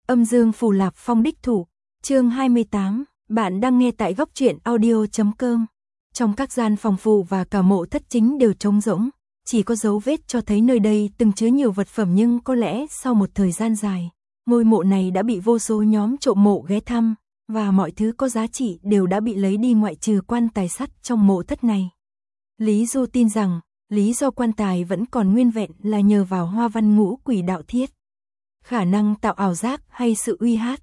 Âm dương phù Lạp Phong đích thủ, chương 28, bạn đang nghe tại góc truyện audio.com. Trong các gian phòng phù và cả mộ thất chính đều trống rỗng, chỉ có dấu vết cho thấy nơi đây từng chứa nhiều vật phẩm, nhưng có lẽ sau một thời gian dài, ngôi mộ này đã bị vô số nhóm trộm mộ ghé thăm, và mọi thứ có giá trị đều đã bị lấy đi ngoại trừ quan tài sắt trong mộ thất này. Lý Du tin rằng, lý do quan tài vẫn còn nguyên vẹn là nhờ vào hoa văn ngũ quỷ đạo thiết. Khả năng tạo ảo giác hay sự uy hát,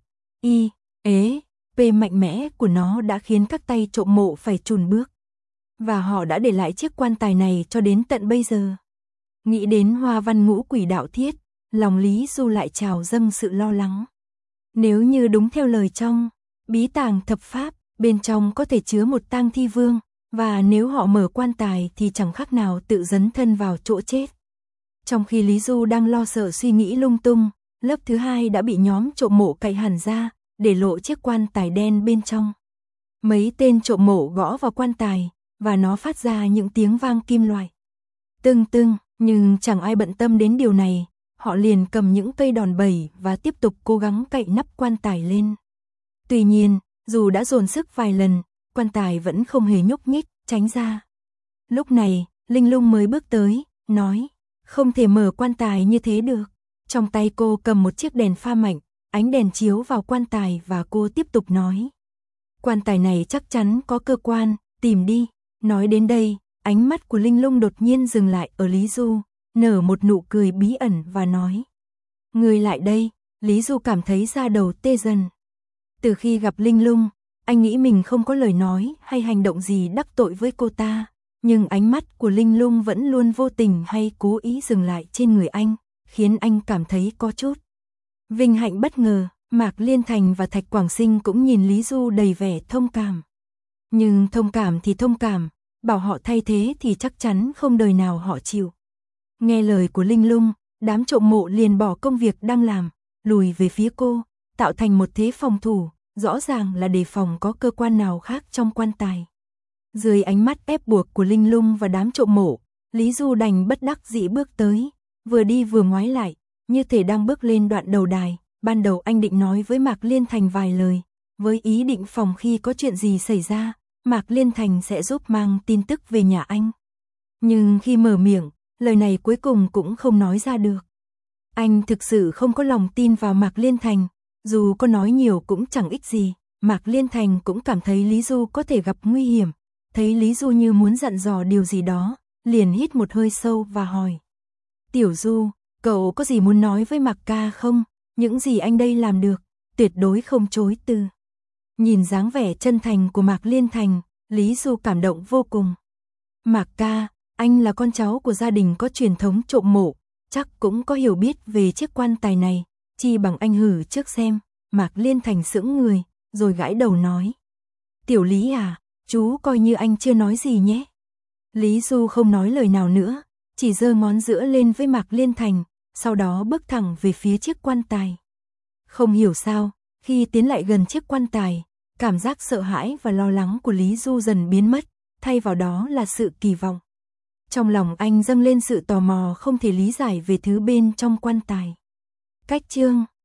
p mạnh mẽ của nó đã khiến các tay trộm mộ phải chùn bước. Và họ đã để lại chiếc quan tài này cho đến tận bây giờ. Nghĩ đến hoa văn ngũ quỷ đạo thiết, lòng Lý Du lại trào dâng sự lo lắng. Nếu như đúng theo lời trong bí tàng thập pháp, bên trong có thể chứa một tang thi vương, và nếu họ mở quan tài thì chẳng khác nào tự dấn thân vào chỗ chết. Trong khi Lý Du đang lo sợ suy nghĩ lung tung, lớp thứ hai đã bị nhóm trộm mộ cậy hẳn ra, để lộ chiếc quan tài đen bên trong. Mấy tên trộm mộ gõ vào quan tài, và nó phát ra những tiếng vang kim loại. Tưng tưng, nhưng chẳng ai bận tâm đến điều này, họ liền cầm những cây đòn bẩy và tiếp tục cố gắng cậy nắp quan tài lên. Tuy nhiên, dù đã dồn sức vài lần, quan tài vẫn không hề nhúc nhích, tránh ra. Lúc này, Linh Lung mới bước tới, nói, không thể mở quan tài như thế được. Trong tay cô cầm một chiếc đèn pha mạnh, ánh đèn chiếu vào quan tài và cô tiếp tục nói. Quan tài này chắc chắn có cơ quan, tìm đi. Nói đến đây, ánh mắt của Linh Lung đột nhiên dừng lại ở Lý Du, nở một nụ cười bí ẩn và nói. Người lại đây, Lý Du cảm thấy da đầu tê dần. Từ khi gặp Linh Lung, anh nghĩ mình không có lời nói hay hành động gì đắc tội với cô ta, nhưng ánh mắt của Linh Lung vẫn luôn vô tình hay cố ý dừng lại trên người anh, khiến anh cảm thấy có chút vinh hạnh bất ngờ. Mạc Liên Thành và Thạch Quảng Sinh cũng nhìn Lý Du đầy vẻ thông cảm. Nhưng thông cảm thì thông cảm, bảo họ thay thế thì chắc chắn không đời nào họ chịu. Nghe lời của Linh Lung, đám trộm mộ liền bỏ công việc đang làm, lùi về phía cô, tạo thành một thế phòng thủ, rõ ràng là đề phòng có cơ quan nào khác trong quan tài. Dưới ánh mắt ép buộc của Linh Lung và đám trộm mộ, Lý Du đành bất đắc dĩ bước tới, vừa đi vừa ngoái lại, như thể đang bước lên đoạn đầu đài. Ban đầu anh định nói với Mạc Liên Thành vài lời, với ý định phòng khi có chuyện gì xảy ra, Mạc Liên Thành sẽ giúp mang tin tức về nhà anh. Nhưng khi mở miệng, lời này cuối cùng cũng không nói ra được. Anh thực sự không có lòng tin vào Mạc Liên Thành, dù có nói nhiều cũng chẳng ích gì. Mạc Liên Thành cũng cảm thấy Lý Du có thể gặp nguy hiểm, thấy Lý Du như muốn dặn dò điều gì đó, liền hít một hơi sâu và hỏi. Tiểu Du, cậu có gì muốn nói với Mạc ca không? Những gì anh đây làm được, tuyệt đối không chối từ. Nhìn dáng vẻ chân thành của Mạc Liên Thành, Lý Du cảm động vô cùng. Mạc ca, anh là con cháu của gia đình có truyền thống trộm mộ, chắc cũng có hiểu biết về chiếc quan tài này, chi bằng anh hử trước xem. Mạc Liên Thành sững người, rồi gãi đầu nói. Tiểu Lý à, chú coi như anh chưa nói gì nhé. Lý Du không nói lời nào nữa, chỉ giơ ngón giữa lên với Mạc Liên Thành, sau đó bước thẳng về phía chiếc quan tài. Không hiểu sao, khi tiến lại gần chiếc quan tài, cảm giác sợ hãi và lo lắng của Lý Du dần biến mất, thay vào đó là sự kỳ vọng. Trong lòng anh dâng lên sự tò mò không thể lý giải về thứ bên trong quan tài. Cách chương